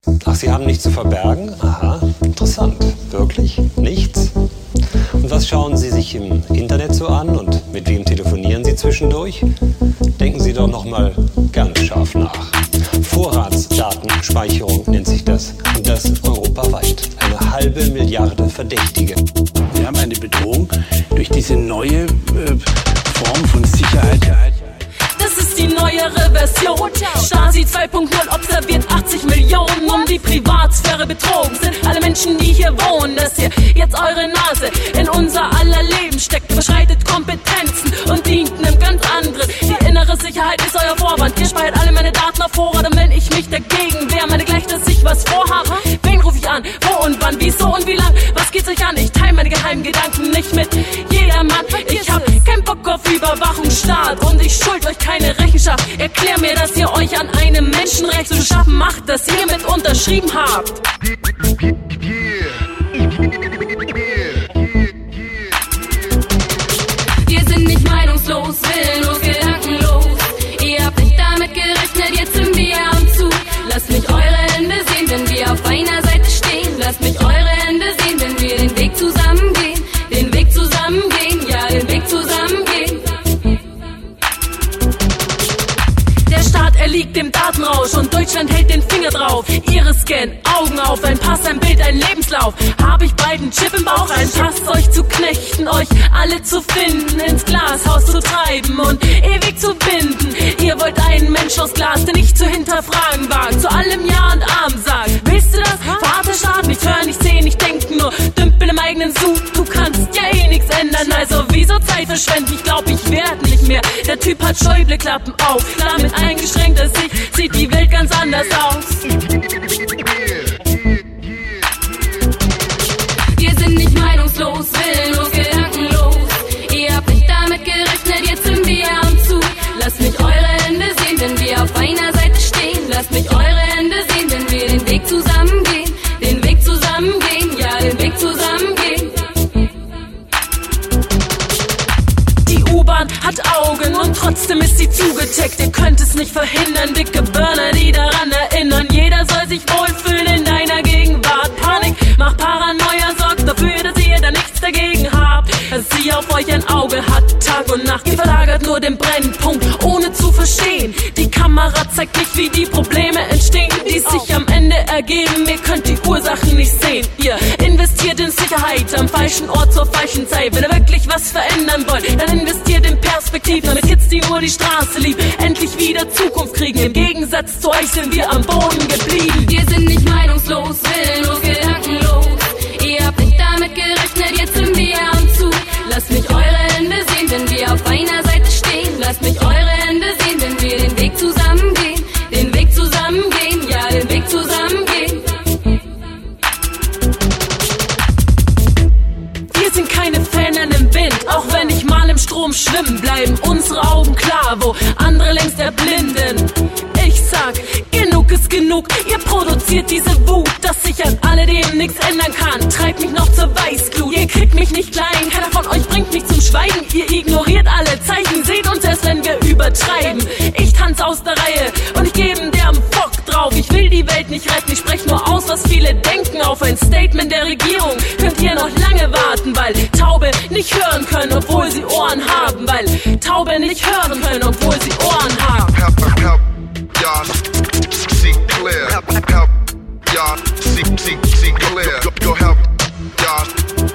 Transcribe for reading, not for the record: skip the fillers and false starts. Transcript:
Ach, Sie haben nichts zu verbergen? Aha, interessant. Wirklich? Nichts? Und was schauen Sie sich im Internet so an und mit wem telefonieren Sie zwischendurch? Denken Sie doch noch mal ganz scharf nach. Vorratsdatenspeicherung nennt sich das. Und das europaweit. 1/2 Milliarde Verdächtige. Wir haben eine Bedrohung durch diese neue Form von Sicherheit. Das ist die neuere Version. Stasi 2.0 observiert 80 Millionen. Um die Privatsphäre betrogen sind alle Menschen, die hier wohnen. Dass ihr jetzt eure Nase in unser aller Leben steckt, überschreitet Kompetenzen und dient einem ganz anderen. Die innere Sicherheit ist euer Vorwand. Ihr speichert alle meine Daten auf Vorrat. Und wenn ich mich dagegen wehre, meine gleich, dass ich was vorhabe. Wen rufe ich an? Wo und wann? Wieso und wie lang? Was geht's euch an? Ich teile meine geheimen Gedanken nicht mit jedermann. Ich hab keinen Bock auf Überwachungsstaat und ich schuld euch keine Rechenschaft. Erklär mir, dass ihr euch an einem Menschenrecht zu schaffen macht, das ihr mit unterschrieben habt. Wir sind nicht meinungslos, willenlos, gedankenlos. Ihr habt nicht damit gerechnet, jetzt sind wir am Zug. Lasst mich eure Hände sehen, wenn wir auf einer Seite stehen. Lasst mich eure Hände sehen, wenn wir den Weg zusammen gehen. Den Weg zusammen gehen, ja, den Weg zusammen gehen. Der Staat erliegt dem Datenrausch und Deutschland hält den Finger drauf. Iris-Scan, Augen auf, ein Pass, ein Bild, ein Lebenslauf. Hab ich bald einen Chip im Bauch, ein Pass, euch zu knechten, euch alle zu finden, ins Glashaus zu treiben und ewig zu binden. Ihr wollt einen Mensch aus Glas, der nicht zu hinterfragen wagt, zu allem Ja und Amen sagt. Willst du das? Vaterstaat, nicht hören, nicht sehen, nicht denken, nur dümpel im eigenen Sud. Du kannst ja eh nichts ändern, also wieso Zeit verschwenden? Ich glaub, ich werd nicht mehr. Der Typ hat Schäubleklappen auf, damit eingeschränkter Sicht sieht die Welt ganz anders aus. Wir sind nicht meinungslos, willenlos, gedankenlos. Ihr habt nicht damit gerechnet, jetzt sind wir am Zug. Lasst mich eure Hände sehen, wenn wir auf einer Seite stehen. Lasst mich eure Hände sehen, wenn wir den Weg zusammen gehen. Den Weg zusammen gehen, ja, den Weg zusammen gehen. Die U-Bahn hat Augen und trotzdem ist sie zugecheckt. Ihr könnt es nicht verhindern, dicke Burner, die daran erinnern. Jeder soll sich wohlfühlen in deiner Gegenwart. Panik macht Paranoia, sorgt dafür, dass ihr da nichts dagegen habt. Dass sie auf euch ein Auge hat, Tag und Nacht. Ihr verlagert nur den Brennpunkt, ohne zu verstehen. Die Kamera zeigt nicht, wie die Probleme entstehen, die sich am Ende ergeben. Ihr könnt die Ursachen nicht sehen. Ihr investiert in Sicherheit am falschen Ort zur falschen Zeit. Wenn ihr wirklich was verändern wollt, dann investiert in Perspektiven, damit Kids, die nur die Straße lieben, endlich wieder Zukunft kriegen. Im Gegensatz zu euch sind wir am Boden geblieben. Wir sind nicht meinungslos, willenlos, gedankenlos. Ihr habt nicht damit gerechnet, jetzt sind wir am Zug. Lasst mich eure Hände sehen, wenn wir auf einer Seite stehen. Lasst mich eure Hände sehen, wenn wir den Weg zusammen gehen. Den Weg zusammen gehen, ja, den Weg zusammen gehen. Wir sind keine Fähnen im Wind, auch wenn ich mal im Strom schwimmen, bleiben unsere Augen klar, wo andere längst erblinden. Ich sag, genug ist genug, ihr produziert diese Wut, dass sich an alledem nichts ändern kann. Treibt mich noch zur Weißglut, ihr kriegt mich nicht klein, keiner von euch bringt mich zum Schweigen. Ihr ignoriert alle Zeichen, seht uns erst, wenn wir übertreiben. Ich tanz aus der Reihe und ich gebe der am Bock drauf. Ich will die Welt nicht retten, ich sprech nur aus, was viele denken. Auf ein Statement der Regierung könnt ihr noch lange warten, weil Taube nicht hören können, obwohl sie Ohren haben. Weil Taube nicht hören können, obwohl sie Ohren haben. Help, y'all see clear. Help, y'all see clear. Go help, y'all